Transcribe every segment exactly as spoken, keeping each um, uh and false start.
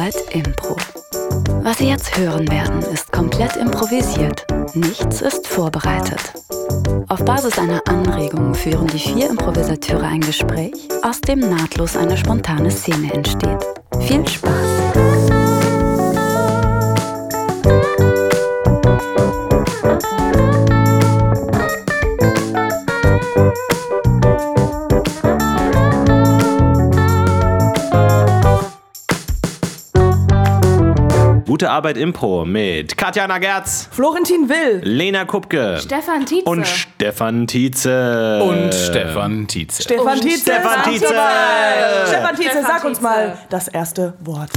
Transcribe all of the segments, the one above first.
Arbeit Impro. Was Sie jetzt hören werden, ist komplett improvisiert. Nichts ist vorbereitet. Auf Basis einer Anregung führen die vier Improvisateure ein Gespräch, aus dem nahtlos eine spontane Szene entsteht. Viel Spaß! Gute Arbeit Impro mit Katjana Gerz, Florentin Will, Lena Kupke, Stefan Tietze und Stefan Tietze. Und Stefan Tietze. Stefan Tietze. Stefan Tietze. Stefan Tietze, Stefan sag uns Tietze. mal das erste Wort.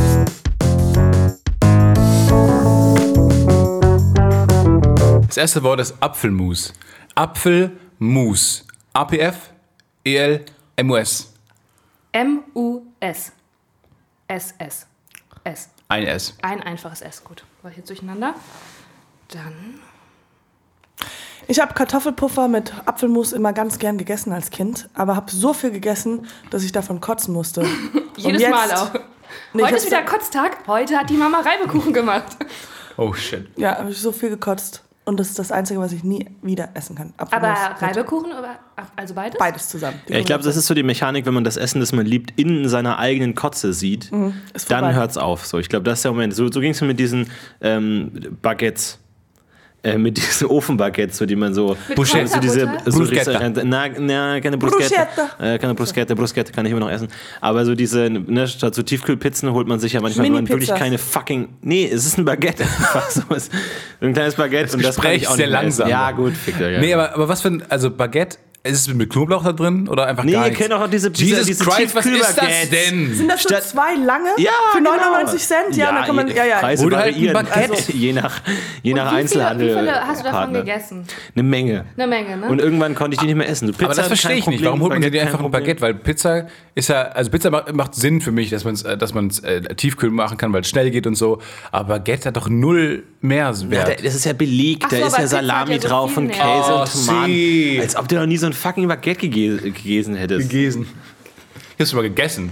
Das erste Wort ist Apfelmus. Apfelmus. A P F E L M U S. M U S. S S. S. Ein S. Ein einfaches S. Gut, war hier durcheinander. Dann. Ich habe Kartoffelpuffer mit Apfelmus immer ganz gern gegessen als Kind, aber habe so viel gegessen, dass ich davon kotzen musste. Jedes jetzt- Mal auch. Nee, ich Heute ist hab's- wieder Kotztag. Heute hat die Mama Reibekuchen gemacht. Oh shit. Ja, habe ich so viel gekotzt. Und das ist das Einzige, was ich nie wieder essen kann. Apfelmus Aber mit Reibekuchen, oder? Also beides? Beides zusammen. Die Ja, ich glaube, das ist so die Mechanik, wenn man das Essen, das man liebt, in seiner eigenen Kotze sieht, ist vorbei. dann hört's auf. So, ich glaube, das ist der Moment. So, so ging es mir mit diesen ähm, Baguettes. Äh, mit diesen Ofenbaguettes, so die man so... Mit Bruschetta, so diese, Kräuterbutter? so Bruschetta. Restaurant- Na, na, keine Bruschetta. Bruschetta. Äh, keine Bruschetta, Bruschetta kann ich immer noch essen. Aber so diese, ne, statt so Tiefkühlpizzen holt man sich ja manchmal, wenn man wirklich Mini-Pizzas. keine fucking... Nee, es ist ein Baguette. Einfach so ist ein kleines Baguette. Das und das kann Gespräch ich auch sehr nicht mehr langsam. essen. Ja, gut, fick ja. Nee, aber, aber was für ein, also Baguette, ist es mit Knoblauch da drin oder einfach Nee, gar ihr nichts? kennt auch diese, diese, Jesus diese Christ, was ist das Tiefkühlbaguettes. denn? Sind das so Statt- zwei lange Ja, für genau. neunundneunzig Cent? Ja, dann kann man, ja, ja. Preise Oder halt ein variieren, Baguette. also, je nach, je nach Wie viele, Einzelhandel. wie viele hast du davon Partner. gegessen? Eine Menge. Eine Menge, ne? Und irgendwann konnte ich die nicht mehr essen. So, Pizza Aber das verstehe kein ich nicht. Problem, Warum holt man Baguette dir kein einfach ein Problem. Baguette? Weil Pizza ist ja, also Pizza macht, macht Sinn für mich, dass man es dass man's, äh, tiefkühl machen kann, weil es schnell geht und so. Aber Baguette hat doch null Mehrwert. Ja, da- das ist ja belegt, Ach da so, ist aber ja Pizza Salami hat ja so drauf viel und mehr. Käse Oh, und Tomaten. sie. Als ob du noch nie so ein fucking Baguette gege- gegessen hättest. Gegessen. Ich hab's mal gegessen.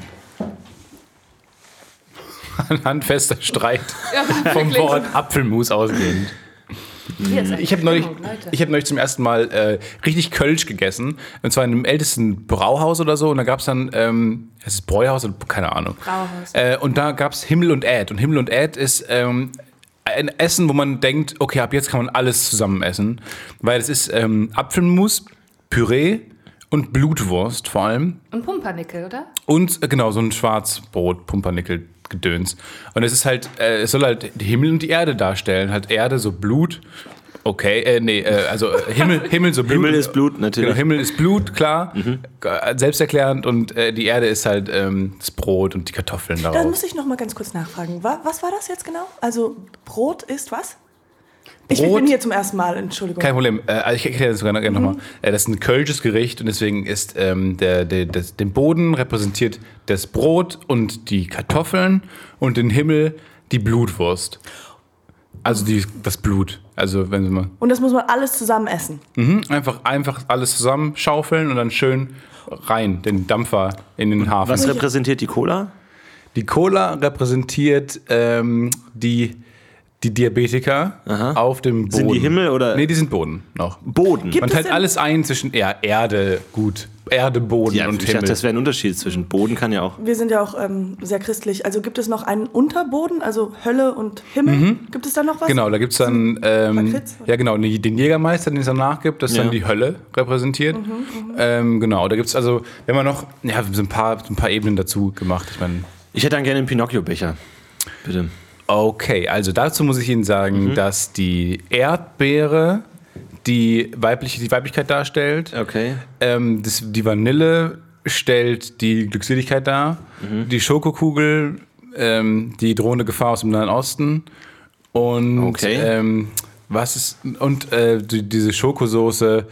Ein handfester Streit Ja, vom wirklich. Wort Apfelmus ausgehend. Hier ist Ich habe neulich, Stimmung, Leute. ich hab neulich zum ersten Mal äh, richtig Kölsch gegessen. Und zwar in einem ältesten Brauhaus oder so. Und da gab es dann, ähm, es ist Bräuhaus oder keine Ahnung. Brauhaus. Äh, und da gab es Himmel und Äd. Und Himmel und Äd ist ähm, ein Essen, wo man denkt, okay, ab jetzt kann man alles zusammen essen. Weil es ist ähm, Apfelmus, Püree und Blutwurst vor allem. Und Pumpernickel, oder? Und äh, genau, so ein Schwarzbrot, Pumpernickel, Gedöns. Und es ist halt, äh, es soll halt die Himmel und die Erde darstellen. Halt Erde, so Blut. Okay, äh, nee, äh, also äh, Himmel, Himmel, so Blut. Himmel ist Blut, natürlich. Genau, Himmel ist Blut, klar. Mhm. Äh, Selbsterklärend. Und äh, die Erde ist halt ähm, das Brot und die Kartoffeln Da darauf. muss ich noch mal ganz kurz nachfragen. Wa- Was war das jetzt genau? Also Brot ist was? Ich Brot- bin hier zum ersten Mal, Entschuldigung. Kein Problem. Äh, also ich erkläre das sogar gerne nochmal. Äh, das ist ein kölsches Gericht und deswegen ist ähm, der, der, das, den Boden repräsentiert das Brot und die Kartoffeln und den Himmel die Blutwurst. Also die, das Blut. Also wenn Sie mal Und das muss man alles zusammen essen. mhm, einfach, einfach alles zusammen schaufeln und dann schön rein, den Dampfer in den Hafen. Was repräsentiert die Cola? Die Cola repräsentiert ähm, die, die Diabetiker auf dem Boden. Sind die Himmel oder- Nee, die sind Boden noch. Boden. Gibt Man es teilt denn- alles ein zwischen ja, Erde, gut, Erde, Boden Ja, und ich Himmel. dachte, das wäre ein Unterschied zwischen Boden kann ja auch. Wir sind ja auch ähm, sehr christlich. Also gibt es noch einen Unterboden, also Hölle und Himmel? Gibt es da noch was? Genau, da gibt es dann ähm, Lakritz, oder? ja genau den Jägermeister, den es danach gibt, das ist Ja. dann die Hölle repräsentiert. ähm, genau, da gibt es also, wenn man noch, ja, so ein paar, so ein paar Ebenen dazu gemacht. Ich meine, Ich hätte dann gerne einen Pinocchio-Becher. Bitte. okay, also dazu muss ich Ihnen sagen, dass die Erdbeere die weibliche die Weiblichkeit darstellt. Okay. Ähm, das, die Vanille stellt die Glückseligkeit dar. Die Schokokugel ähm, die drohende Gefahr aus dem Nahen Osten. Und Okay. ähm, was ist und äh, die, diese Schokosoße,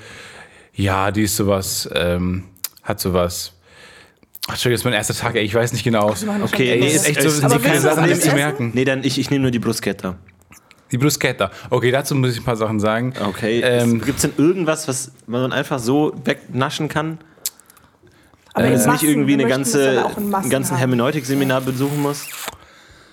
ja, die ist sowas, ähm, hat sowas. Ach, Entschuldigung, das ist mein erster Tag, ey, ich weiß nicht genau. Okay, Ey, nee, ist echt so, es- sind aber die kleinen willst du das Sachen alles nicht zu essen? merken. Nee, dann ich, ich nehme nur die Bruschetta. Die Bruschetta. Okay, dazu muss ich ein paar Sachen sagen. Okay. Ähm, Gibt es denn irgendwas, was man einfach so wegnaschen kann? Aber Wenn in es nicht Massen, irgendwie wir eine möchten es ganze, dann auch in Massen ein ganzen haben. Hermeneutik-Seminar besuchen muss?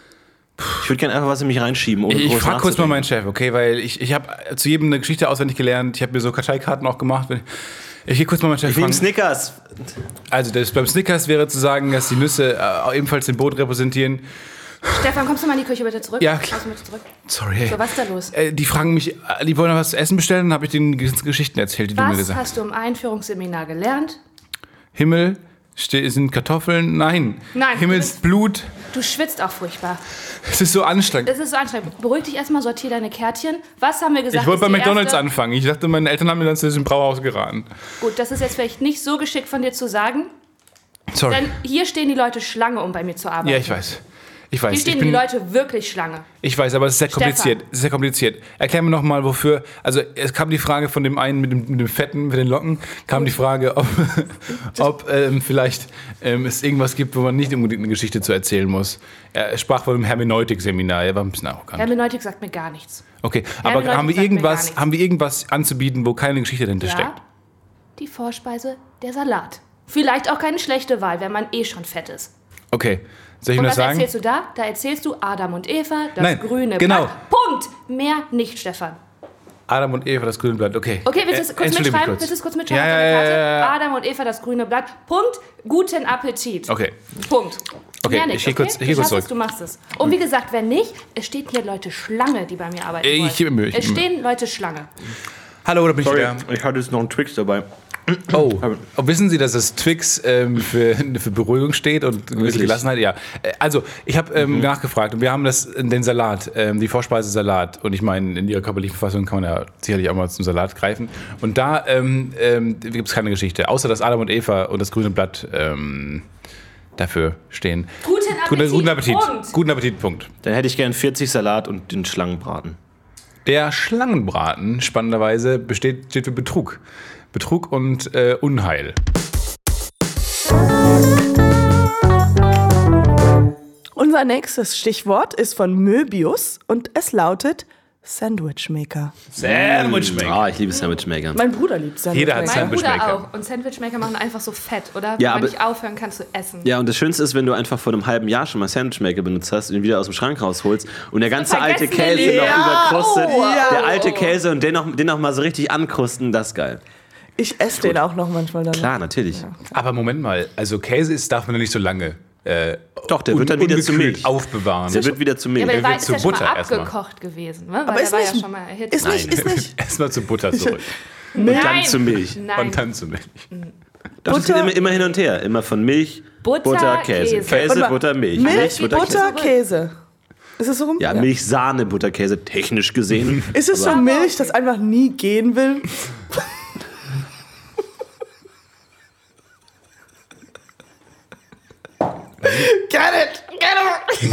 Ich würde gerne einfach was in mich reinschieben. Ohne Ich groß frage kurz mal nachzudenken. meinen Chef, okay? Weil ich, ich habe zu jedem eine Geschichte auswendig gelernt. Ich habe mir so Karteikarten auch gemacht. Ich gehe kurz mal meinen Chef Ich nehme fragen. Snickers. Also das, beim Snickers wäre zu sagen, dass die Nüsse äh, ebenfalls den Boden repräsentieren. Stefan, kommst du mal in die Küche bitte zurück? Ja, Kommst du bitte zurück? Sorry. Ey. So, was ist da los? Äh, die fragen mich, äh, die wollen was zu essen bestellen, dann habe ich denen G- Geschichten erzählt, die du mir Was gesagt hast. hast du im Einführungsseminar gelernt? Himmel, ste- sind Kartoffeln? Nein. Nein. Himmelsblut. Du schwitzt auch furchtbar. Es ist so anstrengend. Das ist so anstrengend. Beruhig dich erstmal, sortier deine Kärtchen. Was haben wir gesagt? Ich wollte bei ist die McDonalds erste? anfangen. Ich dachte, meine Eltern haben mir dann zu diesem Brauhaus geraten. Gut, das ist jetzt vielleicht nicht so geschickt von dir zu sagen, Sorry. denn hier stehen die Leute Schlange, um bei mir zu arbeiten. Ja, ich weiß. Ich weiß. Hier Ich, stehen bin, die Leute wirklich Schlange. ich weiß, aber es ist sehr kompliziert. Stefan. Es ist sehr kompliziert. Erklär mir noch mal, wofür. Also es kam die Frage von dem einen mit dem, mit dem Fetten, mit den Locken, kam die Frage, ob, ob ähm, vielleicht ähm, es irgendwas gibt, wo man nicht unbedingt eine Geschichte zu erzählen muss. Er sprach von einem Hermeneutik-Seminar. Er war ein bisschen arrogant. Hermeneutik sagt mir gar nichts. Okay, aber Hermeneutik haben wir, sagt mir gar irgendwas, nichts. haben wir irgendwas anzubieten, wo keine Geschichte dahinter Ja, steckt? die Vorspeise, der Salat. Vielleicht auch keine schlechte Wahl, wenn man eh schon fett ist. Okay, soll ich Und Ihnen was das sagen? erzählst du da? Da erzählst du Adam und Eva, das Nein, grüne genau. Blatt. Punkt. Mehr nicht, Stefan. Adam und Eva, das grüne Blatt. Okay. Okay, willst du es Äh, kurz entschuldige mich mitschreiben? kurz. Willst du es kurz mitschreiben Ja, auf deine ja, Karte? ja, ja. Adam und Eva, das grüne Blatt. Punkt. Guten Appetit. Okay. Punkt. Okay, Mehr nicht, ich geh kurz- ich geh Du kurz schaffst es, zurück. Du machst es. Und wie gesagt, wenn nicht, es stehen hier Leute Schlange, die bei mir arbeiten Ich wollen. gebe mir Mühe, ich Es gebe mir stehen Leute Schlange. Hallo, da bin Sorry, ich wieder. ich hatte jetzt noch einen Twix dabei. Oh. oh, wissen Sie, dass das Twix ähm, für, für Beruhigung steht und gewisse Wirklich? Gelassenheit? Ja. Äh, Also, ich habe ähm, nachgefragt und wir haben das, den Salat, ähm, die Vorspeise Salat. Und ich meine, in Ihrer körperlichen Verfassung kann man ja sicherlich auch mal zum Salat greifen. Und da ähm, ähm, gibt es keine Geschichte, außer dass Adam und Eva und das grüne Blatt ähm, dafür stehen. Guten Appetit. Guten Appetit. Punkt. Guten Appetit, Punkt. Dann hätte ich gern vierzig Salat und den Schlangenbraten. Der Schlangenbraten, spannenderweise, besteht, steht für Betrug. Betrug und äh, Unheil. Unser nächstes Stichwort ist von Möbius und es lautet Sandwichmaker. Sandwichmaker. Ah, ich liebe Sandwichmaker. Mein Bruder liebt Sandwichmaker. Jeder hat Mein Sandwichmaker. Bruder auch. Und Sandwichmaker machen einfach so fett, oder? Ja, Wenn man aber- nicht aufhören kann zu essen. Ja, und das Schönste ist, wenn du einfach vor einem halben Jahr schon mal Sandwichmaker benutzt hast und ihn wieder aus dem Schrank rausholst und der ganze alte vergessen, Käse ja. noch überkrustet, Oh, ja. der alte Käse und den noch, den noch mal so richtig ankrusten, das ist geil. Ich esse den auch noch manchmal dann. Klar, natürlich. Aber Moment mal, also Käse ist, darf man ja nicht so lange äh, Doch, der wird dann wieder zu ungekühlt Milch. aufbewahren. Der wird wieder zu Milch. Ja, aber der wird war, ist zu ja schon mal Butter erstmal. abgekocht gewesen, ne? Weil Aber der ist war nicht, ja schon mal erhitzt. ist nicht, ist nicht. Erstmal zu Butter zurück. und dann zu Milch. Nein. Und dann zu Milch. Doch, das geht Butter- immer, immer hin und her. Immer von Milch, Butter, Butter, Käse. Käse. Käse, Warte mal. Butter, Milch. Milch, Butter, Butter, Käse. Käse. Ist es so rum? Ja, Milch, Sahne, Butter, Käse, technisch gesehen. Ist es so Aber- Milch, das einfach nie gehen will? Get it! Get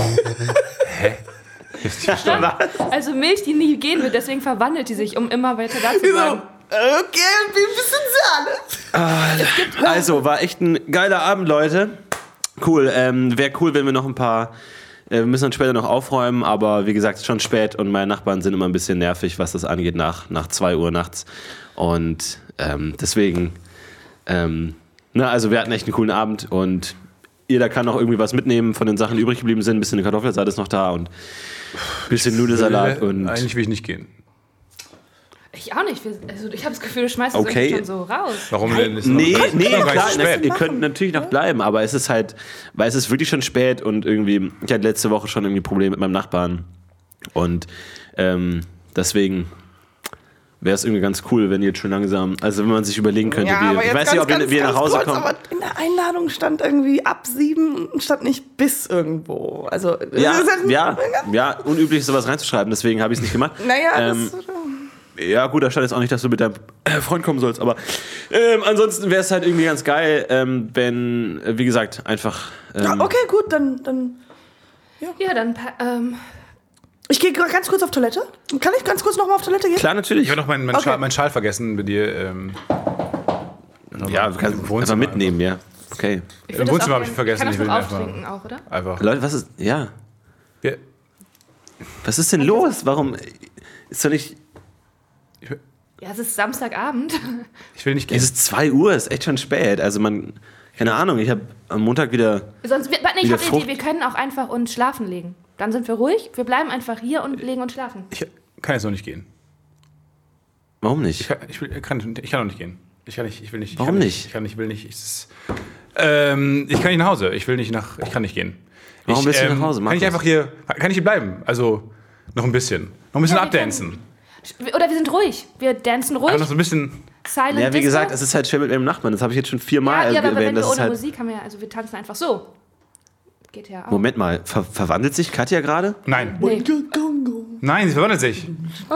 it! Also Milch, die nie gehen wird, deswegen verwandelt die sich, um immer weiter da zu So, bleiben. okay, wie ein bisschen Sahne. Also, war echt ein geiler Abend, Leute. Cool. Ähm, Wäre cool, wenn wir noch ein paar. Äh, wir müssen dann später noch aufräumen, aber wie gesagt, es ist schon spät und meine Nachbarn sind immer ein bisschen nervig, was das angeht, nach, nach zwei Uhr nachts. Und ähm, deswegen. Ähm, na, also, wir hatten echt einen coolen Abend und jeder kann noch irgendwie was mitnehmen von den Sachen, die übrig geblieben sind. Ein bisschen eine Kartoffelsalat ist noch da und ein bisschen Nudelsalat und. Eigentlich will ich nicht gehen. Ich auch nicht. Wir- Also ich habe das Gefühl, du schmeißt das Okay. irgendwie schon so raus. Warum denn? Ist Nee, noch, nee, ist noch gar nicht klar, so na, spät. ihr könnt natürlich noch bleiben, aber es ist halt, weil es ist wirklich schon spät und irgendwie, ich hatte letzte Woche schon irgendwie Probleme mit meinem Nachbarn und ähm, deswegen wäre es irgendwie ganz cool, wenn ihr jetzt schon langsam, also wenn man sich überlegen könnte, wie, ich weiß nicht, ob ihr, wie ihr nach Hause kurz, kommt. aber in der Einladung stand irgendwie ab sieben, stand nicht bis irgendwo. Also, Ja, das ist halt- ja, ja, unüblich ist sowas reinzuschreiben, deswegen habe ich es nicht gemacht. Naja, ähm, das, Ja, gut, da stand jetzt auch nicht, dass du mit deinem äh, Freund kommen sollst, aber ähm, ansonsten wäre es halt irgendwie ganz geil, ähm, wenn, äh, wie gesagt, einfach. Ähm, ja, okay, gut, dann, dann. Ja, dann pa- ähm, Ich gehe ganz kurz auf Toilette. Kann ich ganz kurz nochmal auf Toilette gehen? Klar, natürlich. Ich habe noch meinen mein Okay. Schal, mein Schal vergessen bei dir. Ähm, Ja, du kannst Im einfach Wohnzimmer mitnehmen, ja. Okay. ich Im würd das Wohnzimmer auch hab ich gern- vergessen, Kann das ich will noch ihn einfach- auftrinken auch, oder? einfach. Leute, was ist. Ja. Wir, Was ist denn los? Warum. Ist doch nicht. Ja, es ist Samstagabend. ich will nicht gehen. Es ist zwei Uhr, ist echt schon spät. Also man. Keine Ahnung, ich habe am Montag wieder. Sonst, wir- warte, ich Wieder habe eine Frucht. Idee, wir können auch einfach uns schlafen legen. Dann sind wir ruhig, wir bleiben einfach hier und legen uns schlafen. Ich kann jetzt noch nicht gehen. Warum nicht? Ich kann, ich will, kann, ich kann noch nicht gehen. Ich kann nicht, ich will nicht. Ich Warum kann nicht? Ich kann nicht, ich will nicht. Ich, ist, ähm, ich kann nicht nach Hause. Ich will nicht nach, ich kann nicht gehen. Warum ich, willst du ähm, nach Hause? Kann ich Markus? einfach hier, kann ich hier bleiben? Also, noch ein bisschen. Noch ein bisschen Ja, wir abdancen. Oder wir sind ruhig, wir dancen ruhig. Aber noch so ein bisschen. Silent Ja, wie Disco. gesagt, es ist halt schwer mit meinem Nachbarn. Das habe ich jetzt schon viermal ja, ja, aber wenn erwähnt. wir Das ohne ist halt Musik haben wir, also wir tanzen einfach so. Geht ja auch. Moment mal, ver verwandelt sich Katja gerade? Nein. Nee. Nein, sie verwandelt sich.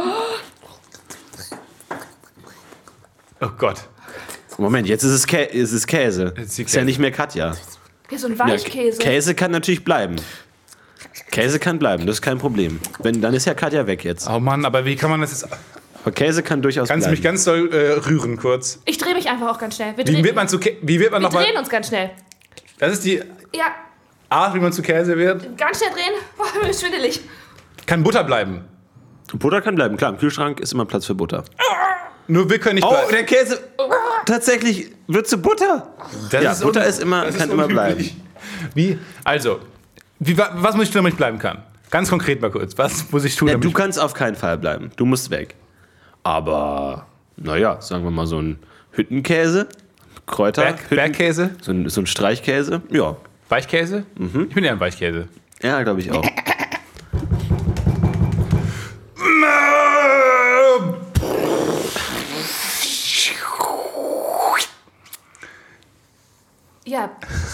Oh Gott. Moment, jetzt ist es, Kä ist es Käse. Jetzt ist die Ist ja Käse. nicht mehr Katja. Ja, so ein Ja, Weichkäse. Käse kann natürlich bleiben. Käse kann bleiben, das ist kein Problem. Wenn, dann ist ja Katja weg jetzt. Oh Mann, aber wie kann man das jetzt. Aber Käse kann durchaus Kannst du bleiben. mich ganz doll äh, rühren kurz? Ich drehe mich einfach auch ganz schnell. Wir Wie drehen, wird man zu Kä Wie wird man wir nochmal. drehen uns ganz schnell. Das ist die Ja, Art, wie man zu Käse wird. ganz schnell drehen. Boah, mir ist schwindelig. Kann Butter bleiben. Butter kann bleiben, klar. Im Kühlschrank ist immer Platz für Butter. Nur wir können nicht Oh, bleiben. der Käse. Tatsächlich wird zu Butter. Das ja, ist Butter un- ist immer, das kann ist immer unüblich. bleiben. Wie? Also, wie, wa- was muss ich tun, damit ich bleiben kann? Ganz konkret mal kurz. Was muss ich tun, Ja, damit du ich kannst auf keinen Fall bleiben. Du musst weg. Aber, naja, sagen wir mal so ein Hüttenkäse, Kräuter, Berg, Hütten- Bergkäse? so ein, so ein Streichkäse. Ja, Weichkäse? Ich bin eher ein Weichkäse. ja, glaube ich auch. Ja,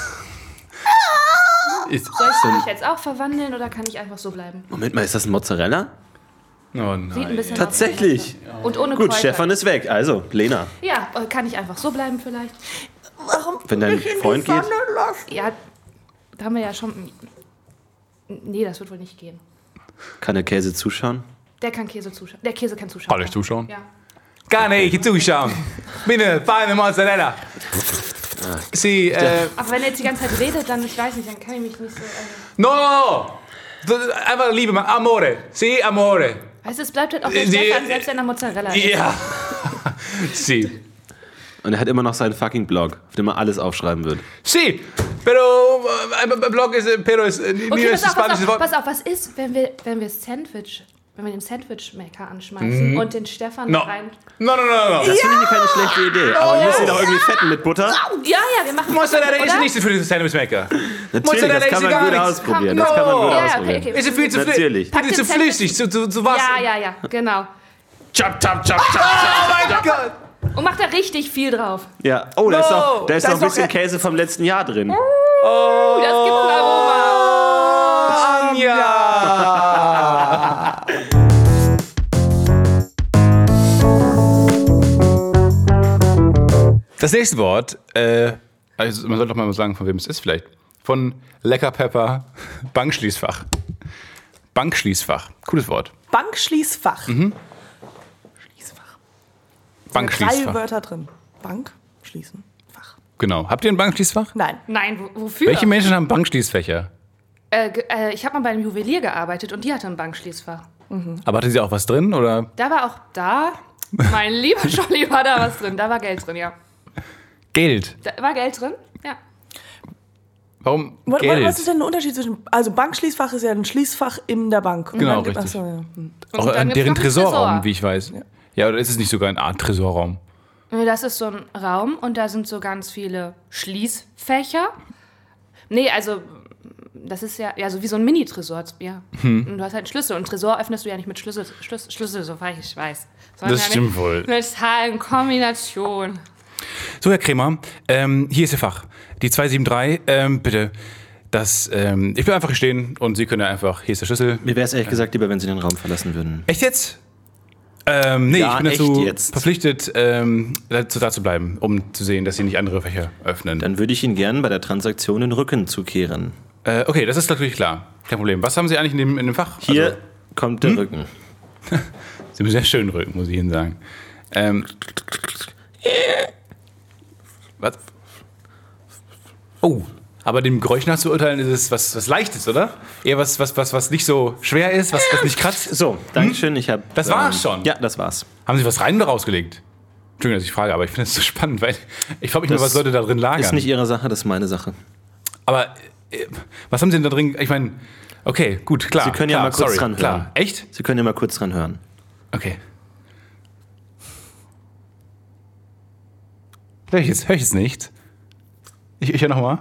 Ist, soll ich mich jetzt auch verwandeln oder kann ich einfach so bleiben? Moment mal, ist das ein Mozzarella? oh Sieht ein nein. bisschen Tatsächlich. aus. Und ohne Gut, Kräuter. Stefan ist weg. Also, Lena, Ja, äh, kann ich einfach so bleiben vielleicht? Warum wenn dein mich in die Freund geht. Pfanne lassen? Ja, da haben wir ja schon... Nee, das wird wohl nicht gehen. Kann der Käse zuschauen? Der kann Käse zuschauen. Der Käse kann zuschauen. Kann ich zuschauen? Ja. Kann ich zuschauen. Bitte, feine Mozzarella. Sie, äh, Aber wenn er jetzt die ganze Zeit redet, dann, ich weiß nicht, dann kann ich mich nicht so... Also, no, no, no. Einfach Liebe, man. Amore. Sie, amore. weißt du, es bleibt halt auch der Die- Stefan, selbst wenn er Mozzarella ist. Ja. Sie. Und er hat immer noch seinen fucking Blog, auf dem er alles aufschreiben wird. Sí, pero äh, Blog ist, pero ist äh, nie Okay, das pass auf, pass spanische auf, Wort. pass auf, was ist, wenn wir, wenn wir Sandwich, wenn wir den Sandwich-Maker anschmeißen und den Stefan No. rein... No, no, no, no. Das finde ich keine schlechte Idee. Aber wir müssen ihn doch irgendwie fetten mit Butter. Ja, ja, wir machen... Mozzarella ist oder? nicht für den Sandwichmaker. Natürlich, Mozzarella das kann ist man gar gut nichts. ausprobieren. Komm, Das kann man gut no. Ja, ja, okay, ausprobieren. okay. Ist viel zu Natürlich. flüssig. Pack Ist zu den Sandwich- flüssig, zu, zu, zu was? Ja, ja, ja, genau. Chop, chop, chop, chop. Oh mein Gott. Und macht da richtig viel drauf. Ja. Oh, da ist No, noch, da ist da noch ist ein noch bisschen Ä- Käse vom letzten Jahr drin. Das gibt ein Aroma. Anja. Das nächste Wort, äh, also man sollte doch mal sagen, von wem es ist vielleicht. Von Lecker Pepper, Bankschließfach. Bankschließfach, cooles Wort. Bankschließfach. Mhm. Schließfach. Drei Bankschließfach. Wörter drin. Bank, schließen, Fach. Genau. Habt ihr ein Bankschließfach? Nein. Nein, wo, wofür? Welche Menschen haben Bankschließfächer? Äh, ge- äh, ich habe mal bei einem Juwelier gearbeitet und die hatte ein Bankschließfach. Aber hatte sie auch was drin oder? Da war auch da, mein lieber Scholli, war da was drin. Da war Geld drin, ja. Geld. Da war Geld drin? Ja. Warum Was, Geld? was ist denn der Unterschied zwischen. Also, Bankschließfach ist ja ein Schließfach in der Bank. Und Genau, dann gibt- richtig. Achso, ja. Hm. Auch Und dann an gibt's deren noch einen Tresorraum, Tresor. wie ich weiß. Ja. ja, oder ist es nicht sogar eine Art Tresorraum? Nee, das ist so ein Raum und da sind so ganz viele Schließfächer. Nee, also das ist ja, ja so wie so ein Mini-Tresor. Ja. Hm. Und du hast halt einen Schlüssel. Und einen Tresor öffnest du ja nicht mit Schlüssel, Schlüssel, Schlüssel soweit ich weiß. Sondern Das ja stimmt mit, wohl. Mit Zahlenkombination. So, Herr Kremer, ähm, hier ist Ihr Fach. Die zwei sieben drei, ähm, bitte. Das, ähm, ich will einfach hier stehen und Sie können ja einfach, hier ist der Schlüssel. Mir wäre es ehrlich gesagt lieber, wenn Sie den Raum verlassen würden. Echt jetzt? Ähm, nee, Ja, ich bin echt dazu jetzt. verpflichtet, ähm, dazu da zu bleiben, um zu sehen, dass Sie nicht andere Fächer öffnen. Dann würde ich Ihnen gern bei der Transaktion den Rücken zukehren. Äh, okay, das ist natürlich klar. Kein Problem. Was haben Sie eigentlich in dem, in dem Fach? Hier Also, kommt der Rücken. Sie haben einen sehr schönen Rücken, muss ich Ihnen sagen. Ähm, was? Oh, aber dem Geräusch nach zu urteilen ist es was, was Leichtes, oder? Eher was, was, was, was nicht so schwer ist, was, was nicht kratzt. So, Dankeschön. Ich hab, Das war's schon? Ja, das war's. Haben Sie was rein oder rausgelegt? Entschuldigung, dass ich frage, aber ich finde es so spannend, weil ich frage mich nur, Das was Leute da drin lagern. Ist nicht Ihre Sache, das ist meine Sache. Aber Was haben Sie denn da drin? Ich meine, okay, gut, klar. Sie können klar, ja mal kurz sorry, dran klar. hören. Echt? Sie können ja mal kurz dran hören. Okay. Hör ich jetzt, hör ich jetzt nicht? Ich, ich höre nochmal.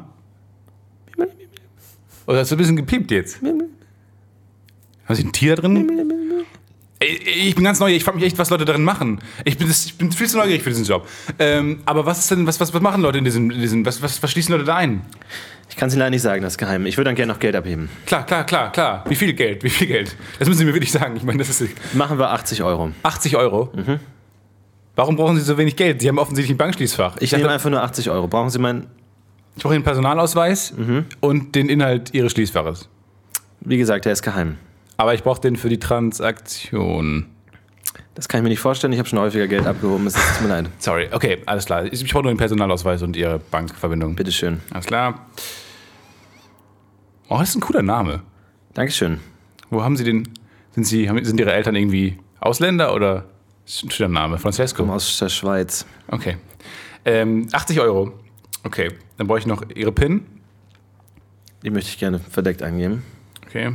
Oder hast du ein bisschen gepiept jetzt? Haben Sie ein Tier da drin? Ey, ich bin ganz neugierig. Ich frage mich echt, was Leute darin machen. Ich bin, das, ich bin viel zu neugierig für diesen Job. Ähm, aber was ist denn, was, was, was machen Leute in diesem, in diesem was, was, was schließen Leute da ein? Ich kann es Ihnen leider nicht sagen, das ist geheim. Ich würde dann gerne noch Geld abheben. Klar, klar, klar, klar. Wie viel Geld? Wie viel Geld? Das müssen Sie mir wirklich sagen. Ich meine, das ist Machen wir achtzig Euro. achtzig Euro. Mhm. Warum brauchen Sie so wenig Geld? Sie haben offensichtlich ein Bankschließfach. Ich, ich nehme einfach nur achtzig Euro. Brauchen Sie meinen... Ich brauche den Personalausweis mhm. und den Inhalt Ihres Schließfaches. Wie gesagt, der ist geheim. Aber ich brauche den für die Transaktion. Das kann ich mir nicht vorstellen. Ich habe schon häufiger Geld abgehoben. Es tut mir leid. Sorry. Okay, alles klar. Ich brauche nur den Personalausweis und Ihre Bankverbindung. Bitteschön. Alles klar. Oh, das ist ein cooler Name. Dankeschön. Wo haben Sie den? Sind, Sie, sind Ihre Eltern irgendwie Ausländer oder ist ein schöner Name? Francesco? Ich komme aus der Schweiz. Okay. Ähm, achtzig Euro. Okay. Dann brauche ich noch Ihre PIN. Die möchte ich gerne verdeckt eingeben. Okay.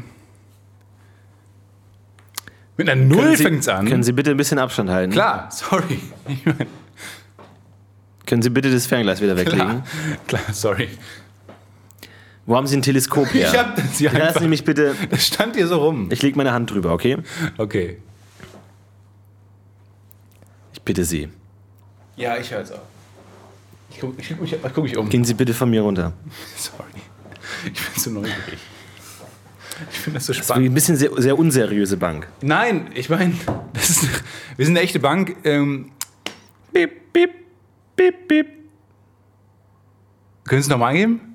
Mit einer Null fängt es an. Können Sie bitte ein bisschen Abstand halten? Klar, sorry. Ich mein, können Sie bitte das Fernglas wieder weglegen? Klar, klar, sorry. Wo haben Sie ein Teleskop her? Ich hab Sie einfach, Lassen Sie mich bitte... Das stand hier so rum. Ich lege meine Hand drüber, okay? Okay. Ich bitte Sie. Ja, ich höre es auch. Ich gucke ich guck mich, guck mich um. Gehen Sie bitte von mir runter. Sorry. Ich bin so neugierig. Ich finde das so Das ist spannend. ein bisschen sehr, sehr unseriöse Bank. Nein, ich meine, das ist, wir sind eine echte Bank. Ähm, Piep, piep, piep, piep. können Sie es nochmal eingeben?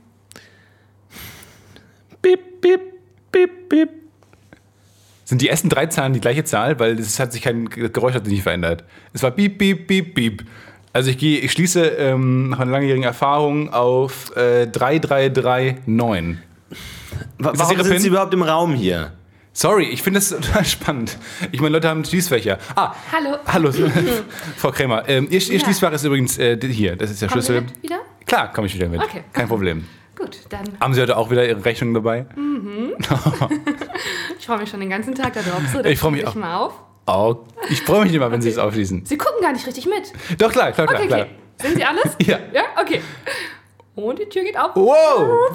Piep, piep, piep, piep. Sind die ersten drei Zahlen die gleiche Zahl? Weil das hat sich kein Geräusch hat sich nicht verändert. Es war piep, piep, piep, piep. Also ich gehe, ich schließe ähm, nach einer langjährigen Erfahrung auf äh, drei drei drei neun. Warum das Ihre sind PIN? Sie überhaupt im Raum hier? Sorry, ich finde das total spannend. Ich meine, Leute haben Schließfächer. Ah, Hallo. hallo, Frau Krämer. Ähm, ihr ihr Ja. Schließfach ist übrigens äh, hier. Das ist der Kommen Sie Schlüssel. mit wieder? Klar, komme ich wieder mit. Okay. Kein Problem. Gut, dann. Haben Sie heute auch wieder Ihre Rechnung dabei? Ich freue mich schon den ganzen Tag darauf. So, Ich freu mich ich auch. mal auf. Oh, ich freue mich immer, wenn Sie es aufschließen. Sie gucken gar nicht richtig mit. Doch, klar, klar, klar. Okay, klar. okay. Sehen Sie alles? Ja. Ja, okay. Und die Tür geht auf. Wow!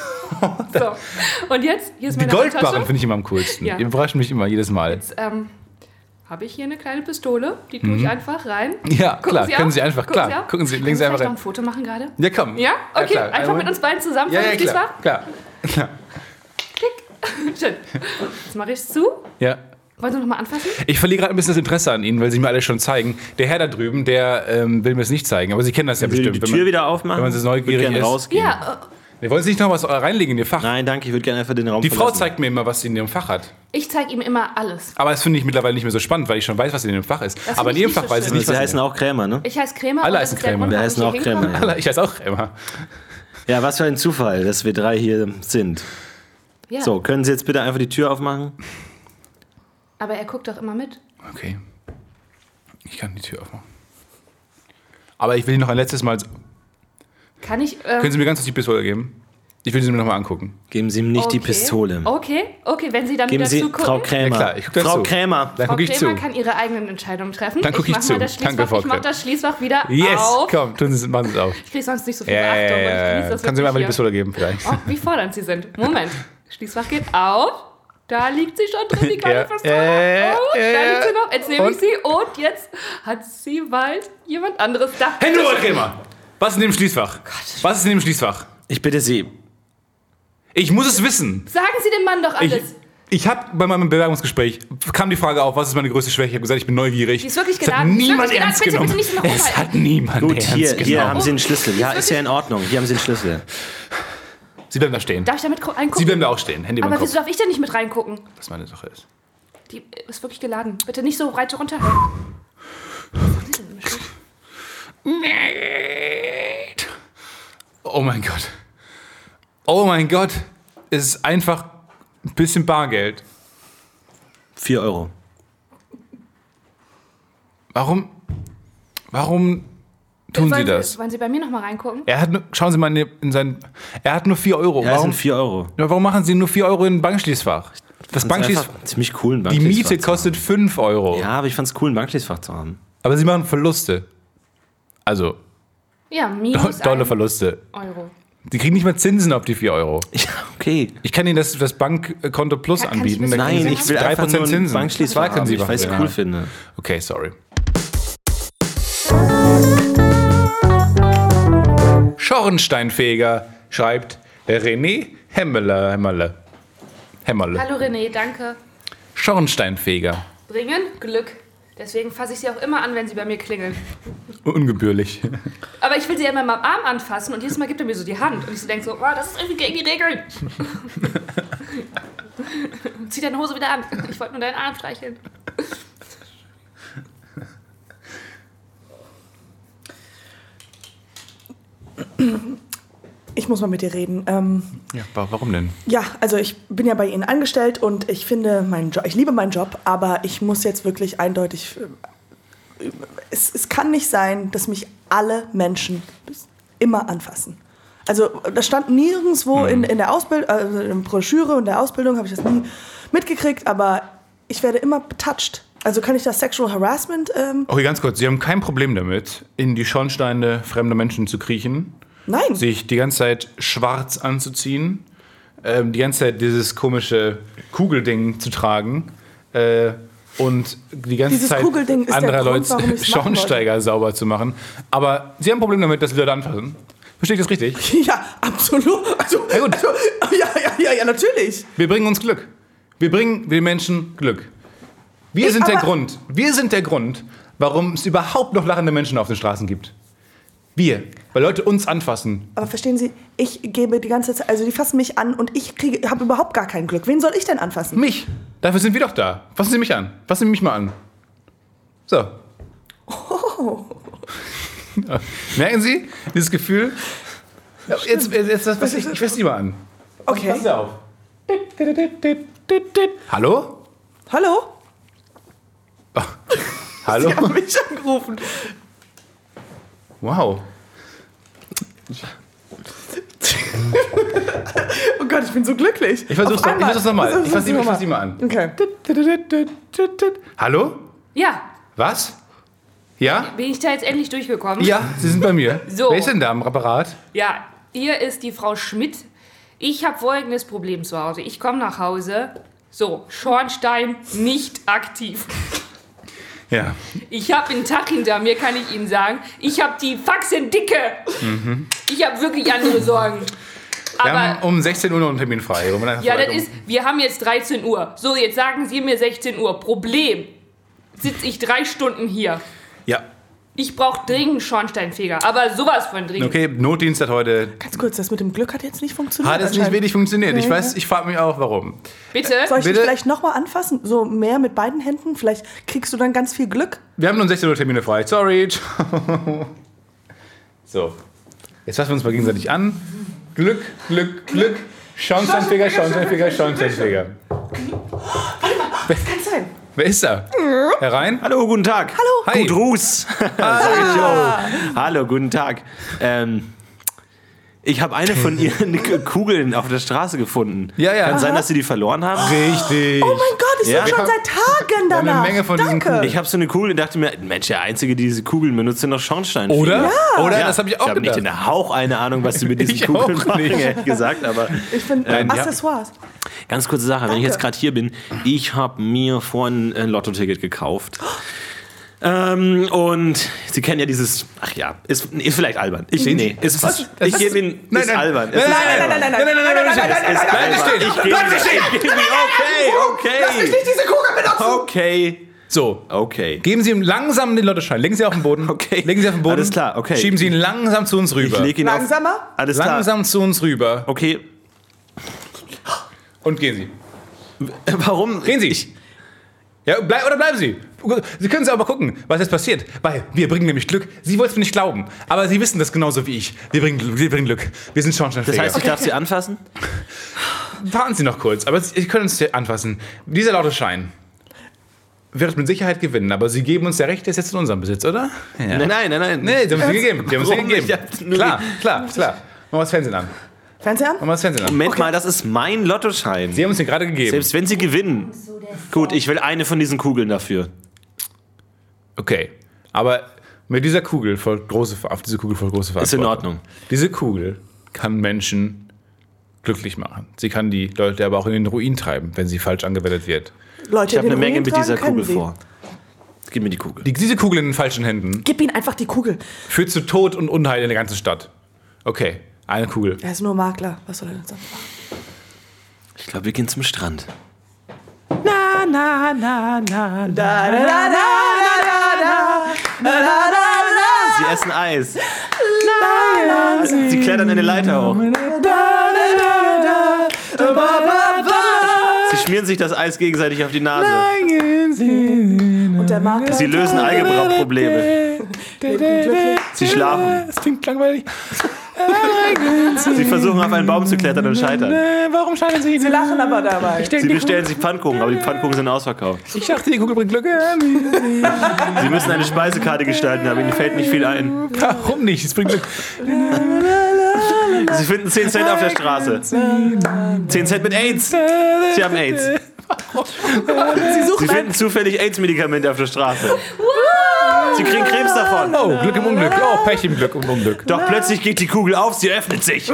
So. Und jetzt, hier ist Die meine Goldbarren Handtasche. finde ich immer am coolsten. Ja. Die überraschen mich immer jedes Mal. Jetzt ähm, habe ich hier eine kleine Pistole. Die tue ich einfach rein. Ja, Gucken klar, Sie können auf? Sie einfach, Gucken klar. Sie auf? Gucken Sie, legen Können Sie einfach vielleicht rein. noch ein Foto machen gerade? Ja, komm. Ja? Okay, klar. einfach mit uns beiden zusammen. Ja, vor ja, dem klar. klar. klar. Klick. Schön. Jetzt mache ich es zu. Ja. Wollen Sie noch mal anfassen? Ich verliere gerade ein bisschen das Interesse an Ihnen, weil Sie mir alle schon zeigen. Der Herr da drüben, der ähm, will mir es nicht zeigen. Aber Sie kennen das ja Will bestimmt. die wenn Tür man, wieder aufmachen? wenn man so neugierig Ich würde gerne ist. rausgehen. Ja, äh, Wir wollen Sie nicht noch was reinlegen in Ihr Fach? Nein, danke. Ich würde gerne einfach den Raum Die Frau verlassen. zeigt mir immer, was sie in ihrem Fach hat. ich zeige ihm immer alles. Aber das finde ich mittlerweile nicht mehr so spannend, weil ich schon weiß, was in ihrem Fach ist. Das Aber in finde ich Ihrem nicht Fach so weiß ich schön. nicht, Sie was heißen in auch Krämer, ne? Ich heiße Krämer. Alle und heißen das ist der Krämer. Grund, Wir warum heißen ich auch hier Krämer, hinkomme. ja. Alle, ich weiß auch immer. Ja, was für ein Zufall, dass wir drei hier sind. Ja. So, können Sie jetzt bitte einfach die Tür aufmachen? Aber er guckt doch immer mit. Okay. Ich kann die Tür aufmachen. Aber ich will Ihnen noch ein letztes Mal... Kann ich. Ähm, Können Sie mir ganz kurz die Pistole geben? Ich will sie mir nochmal angucken. Geben Sie ihm nicht die okay. Pistole. Okay, okay, wenn Sie dann Geben wieder Sie zugucken. Frau Krämer. Ja, klar, ich guck da Frau zu. Krämer. Dann Frau gucke ich zu. Krämer kann ihre eigenen Entscheidungen treffen. Dann guck ich mach zu. Mal das Danke, Schließfach, Frau ich mach Krämer. das Schließfach wieder Yes, auf. komm, tun Sie, machen Sie es auf. Ich kriege sonst nicht so viel Ja, ja, Beachtung. ja, weil ich ja, genieße ja. das Können Sie mir mal die wirklich Pistole geben vielleicht? hier. Oh, wie fordernd Sie sind. Moment. Schließfach geht auf. Da liegt sie schon drin, die kleine Ja. Pistole. Äh, und äh, da liegt sie noch. Jetzt nehme ich und? sie und jetzt hat sie bald jemand anderes da. Hände hoch, Krämer! Was ist in dem Schließfach? Was ist in dem Schließfach? Ich bitte Sie. Ich muss es wissen. Sagen Sie dem Mann doch Ich, alles. ich habe bei meinem Bewerbungsgespräch kam die Frage auf, was ist meine größte Schwäche? Ich habe gesagt, ich bin neugierig. Die ist wirklich Es hat geladen. Die ist niemand wirklich geladen. ernst Bitte, genommen. bitte nicht noch Es umhalten. hat niemand Gut, ernst hier, hier genommen. haben Sie einen Schlüssel. Ja, ist ja in Ordnung. Hier haben Sie einen Schlüssel. Sie bleiben da stehen. Darf ich damit reingucken? Sie bleiben da auch stehen. Hände über Aber den wieso Kopf. darf ich denn nicht mit reingucken? Was meine Sache ist. Die ist wirklich geladen. Bitte nicht so weit runter. Oh mein Gott. Oh mein Gott. Es ist einfach ein bisschen Bargeld. Vier Euro. Warum? Warum Tun wollen Sie das. Wollen Sie bei mir nochmal reingucken? Er hat nur, schauen Sie mal in, in sein. Er hat nur vier Euro. Ja, das warum, sind vier Euro. Ja, warum machen Sie nur vier Euro in ein Bankschließfach? Das Das Bankschließ, ist einfach ziemlich cool, ein die Bankschließfach Miete zu haben. kostet fünf Euro. Ja, aber ich fand's cool, ein Bankschließfach zu haben. Aber Sie machen Verluste. Also, Ja, do, minus dolle ein Verluste. Euro. Sie kriegen nicht mal Zinsen auf die vier Euro. Ja, okay. Ich kann Ihnen das, das Bankkonto Plus Kann- kann anbieten. ich Da das- kriegen Nein, Sie ich will drei einfach Prozent nur ein Zinsen. Bankschließfach Zwei können Sie haben, weil ich machen, es cool ja. finde. Okay, sorry. Schornsteinfeger, schreibt René Hemmerle. Hemmerle. Hemmerle. Hallo René, danke. Schornsteinfeger. Bringen Glück. Deswegen fasse ich sie auch immer an, wenn sie bei mir klingeln. Ungebührlich. Aber ich will sie ja immer mal am Arm anfassen und jedes Mal gibt er mir so die Hand. Und ich so denke so, oh, das ist irgendwie gegen die Regeln. Zieh deine Hose wieder an. Ich wollte nur deinen Arm streicheln. Ich muss mal mit dir reden. Ähm, Ja, warum denn? ja, also ich bin ja bei Ihnen angestellt und ich finde meinen Job, ich liebe meinen Job, aber ich muss jetzt wirklich eindeutig, äh, es, es kann nicht sein, dass mich alle Menschen immer anfassen. Also das stand nirgendwo in, in der Ausbildung, also in der Broschüre und der Ausbildung habe ich das nie mitgekriegt, aber ich werde immer betatscht. Also kann ich das Sexual Harassment? Ähm, Okay, ganz kurz. Sie haben kein Problem damit, in die Schornsteine fremder Menschen zu kriechen, nein. sich die ganze Zeit schwarz anzuziehen, ähm, die ganze Zeit dieses komische Kugelding zu tragen äh, und die ganze Dieses Zeit Kugelding ist der anderer Grund, warum Leute ich's machen wollte. Schornsteiger sauber zu machen. Aber Sie haben ein Problem damit, dass Sie Leute anfassen. Verstehe ich das richtig? Ja, absolut. Also, Ja, gut. Also, ja, ja, ja, ja, natürlich. Wir bringen uns Glück. Wir bringen den Menschen Glück. Wir Ich sind der aber- Grund. Wir sind der Grund, warum es überhaupt noch lachende Menschen auf den Straßen gibt. Wir, weil Leute uns anfassen. Aber verstehen Sie, ich gebe die ganze Zeit, also die fassen mich an und ich kriege, habe überhaupt gar kein Glück. Wen soll ich denn anfassen? Mich. Dafür sind wir doch da. Fassen Sie mich an. Fassen Sie mich mal an. So. Oh. Merken Sie dieses Gefühl? Ja, Jetzt, jetzt, jetzt was ich, ich fasse Sie mal an. Okay. Passen Sie auf. Hallo? Hallo? Hallo? Sie haben mich angerufen. Wow. Oh Gott, ich bin so glücklich. Ich versuch's Auf noch, ich einmal. versuch's noch mal. Versuch's Ich fass Sie- ich noch fass Sie mal an. Okay. Hallo? Ja, Was? Ja? bin ich da jetzt endlich durchgekommen? Ja, Sie sind bei mir. So. Wer ist denn da am Apparat? Ja, hier ist die Frau Schmidt. Ich habe folgendes Problem zu Hause. Ich komme nach Hause. So, Schornstein nicht aktiv. Ja. Ich habe einen Tag hinter mir, kann ich Ihnen sagen. Ich habe die Faxen dicke. Ich habe wirklich andere Sorgen. Wir haben Aber um sechzehn Uhr noch einen Termin frei. ja, das ist, wir haben jetzt dreizehn Uhr. So, jetzt sagen Sie mir sechzehn Uhr. Problem. Sitze ich drei Stunden hier. Ja. Ich brauche dringend Schornsteinfeger. Aber sowas von dringend. Okay, Notdienst hat heute. Ganz kurz, das mit dem Glück hat jetzt nicht funktioniert. Hat es nicht anscheinend. wenig funktioniert. Ich Nee, weiß, ich frage mich auch, warum. Bitte? Soll ich dich Bitte? vielleicht nochmal anfassen? So mehr mit beiden Händen? Vielleicht kriegst du dann ganz viel Glück. Wir haben nur um sechzehn Uhr Termine frei. Sorry. Ciao. So. Jetzt fassen wir uns mal gegenseitig an. Glück, Glück, Glück. Schornsteinfeger, Schornsteinfeger, Schornsteinfeger. Kann sein. Wer ist da? Herein? Hallo, guten Tag. Hallo. Hi. Gut Ruß. Sag ich Joe. Hallo, guten Tag. Ähm, ich habe eine von Ihren Kugeln auf der Straße gefunden. Ja, ja. Kann sein, Aha. dass Sie die verloren haben? Richtig. Oh mein Gott, ich Ja. suche schon seit Tagen Wir haben danach. eine Menge von diesen Danke. Kugeln. Ich habe so eine Kugel und dachte mir, Mensch, der Einzige, der diese Kugeln benutzt, sind noch Schornsteinfeger. Oder? Oder? Ja, Das habe ich auch Ich habe nicht gedacht. den Hauch eine Ahnung, was Sie mit diesen Ich Kugeln auch machen, nicht. ehrlich gesagt. Aber Ich finde Ähm, ja. Accessoires. ganz kurze Sache, wenn ich Danke. jetzt gerade hier bin, ich habe mir vorhin ein Lotto-Ticket gekauft. Ähm, und Sie kennen ja dieses, ach ja, ist, ist vielleicht albern. Ich, nee, ist, Was? ich Das gebe ist- Ihnen, Nein, ist nein. albern. Es Nein, ist nein, nein, albern. nein, Nein, nein, nein, nein, nein, nein, Es ist Bleiben Sie albern. stehen. Ich gebe Bleiben Sie Ihnen- stehen. ich gebe Ihnen- okay, okay. Diese Kugel benutzen! Okay, So. okay. Geben Sie ihm langsam den Lottoschein. Legen Sie auf den Boden. Okay. Legen Sie auf den Boden. Alles klar, okay. Schieben Sie ihn langsam zu uns Ich rüber. lege ihn auf. Langsamer? Alles klar. Langsam zu uns rüber. Okay, Und gehen Sie. warum? Gehen Sie. Ja, bleib, oder bleiben Sie. Sie können aber gucken, was jetzt passiert. Weil wir bringen nämlich Glück. Sie wollten es mir nicht glauben. Aber Sie wissen das genauso wie ich. Wir bringen, wir bringen Glück. Wir sind Schornsteinfeger. Das heißt, ich darf Sie anfassen? Warten Sie noch kurz. Aber Sie können uns hier anfassen. Dieser Lottoschein. wird mit Sicherheit gewinnen, aber sie geben uns der Recht, der ist jetzt in unserem Besitz, oder? Ja. Nein, nein, nein, nein. Nee, die haben uns die gegeben. Die haben uns die Warum gegeben. nicht? Ich hab nur Klar, klar, klar. Machen wir das Fernsehen an. Fernseher an? Machen wir das Fernsehen an. Moment mal, das ist mein Lottoschein. Sie haben uns den gerade gegeben. Selbst wenn sie gewinnen. Gut, ich will eine von diesen Kugeln dafür. Okay, aber mit dieser Kugel folgt große, auf diese Kugel folgt große Verantwortung. Ist in Ordnung. Diese Kugel kann Menschen glücklich machen. Sie kann die Leute aber auch in den Ruin treiben, wenn sie falsch angewendet wird. Leute, Ich habe den eine Menge Ruin mit tragen dieser können Kugel sie. vor. Gib mir die Kugel. Die, diese Kugel in den falschen Händen Gib ihnen einfach die Kugel. führt zu Tod und Unheil in der ganzen Stadt. Okay, eine Kugel. Er ist nur Makler. Was soll er denn sagen? Ich glaube, wir gehen zum Strand. Na, na, na, na, na. Sie essen Eis. Sie klettern eine Leiter hoch. Sie schmieren sich das Eis gegenseitig auf die Nase. Und der Makler. Sie lösen Algebra-Probleme. Sie schlafen. Das klingt langweilig. Sie versuchen auf einen Baum zu klettern und scheitern. Warum scheitern Sie? Sie lachen aber dabei. Sie bestellen sich Pfannkuchen, aber die Pfannkuchen sind ausverkauft. Ich dachte, die Kugel bringt Glück. Sie müssen eine Speisekarte gestalten, aber ihnen fällt nicht viel ein. Warum nicht? Es bringt Glück. Sie finden zehn Cent auf der Straße. zehn Cent mit AIDS. Sie haben AIDS. Sie suchen Sie finden zufällig AIDS-Medikamente auf der Straße. Sie kriegen Krebs davon. Oh, Glück im Unglück. Oh, Pech im Glück im Unglück. Doch plötzlich geht die Kugel auf, sie öffnet sich. Oh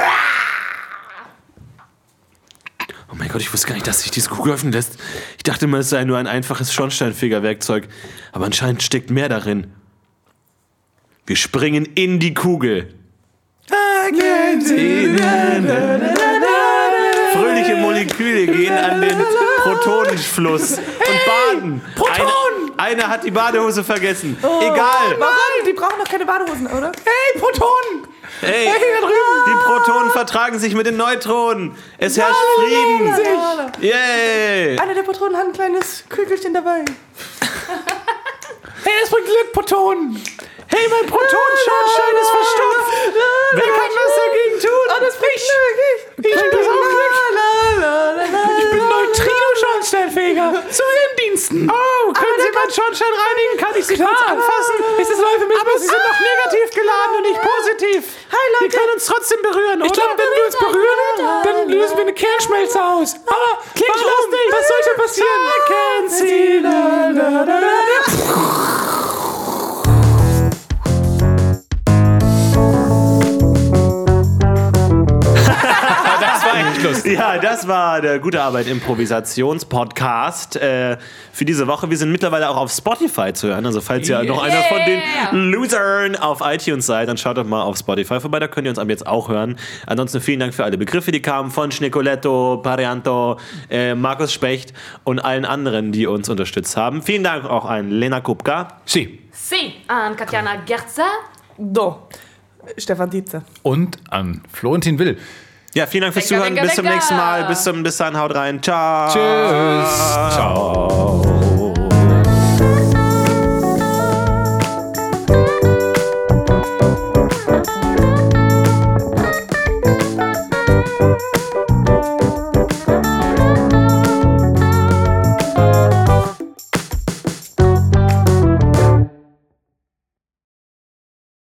mein Gott, ich wusste gar nicht, dass sich diese Kugel öffnen lässt. Ich dachte immer, es sei nur ein einfaches Schornsteinfegerwerkzeug. Aber anscheinend steckt mehr darin. Wir springen in die Kugel. Fröhliche Moleküle gehen an den Protonenfluss und baden. Proton! Eine, einer hat die Badehose vergessen. Egal. Warum? Die brauchen doch keine Badehosen, oder? Hey, Protonen! Hey, die Protonen vertragen sich mit den Neutronen. Es herrscht Frieden. Yay! Einer der Patronen hat ein kleines Kügelchen dabei. Hey, das bringt Glück, Protonen! Hey, mein Protonenschornstein ist verstopft. Wer kann was dagegen tun? Oh, das bringt Glück. Ich bring das auch Glück. Ich bin Neutrino-Schornsteinfeger. Zu Ihren Diensten. Oh, können Sie meinen Schornstein reinigen? Kann ich Sie kurz anfassen? Ist das neu für mich? Aber Sie sind noch negativ geladen und nicht positiv. Hi, Leute. Wir können uns trotzdem berühren, oder? Ich glaube, wenn wir uns berühren, dann lösen wir eine Kernschmelze aus. Aber klingt lustig. Was sollte passieren? Ja, das war der Gute Arbeit Improvisations-Podcast äh, für diese Woche. Wir sind mittlerweile auch auf Spotify zu hören. Also falls ihr noch einer von den Losern auf iTunes seid, dann schaut doch mal auf Spotify vorbei. Da könnt ihr uns ab jetzt auch hören. Ansonsten vielen Dank für alle Begriffe, die kamen von Schnecoletto, Parianto, äh, Markus Specht und allen anderen, die uns unterstützt haben. Vielen Dank auch an Lena Kupka. Sie. Si, an Katjana Gerza. Do. Stefan Dietze. Und an Florentin Will. Ja, vielen Dank fürs Lecker, Zuhören. lecker, Bis zum lecker. nächsten Mal. Bis, zum, bis dann. Haut rein. Ciao. Tschüss. Ciao.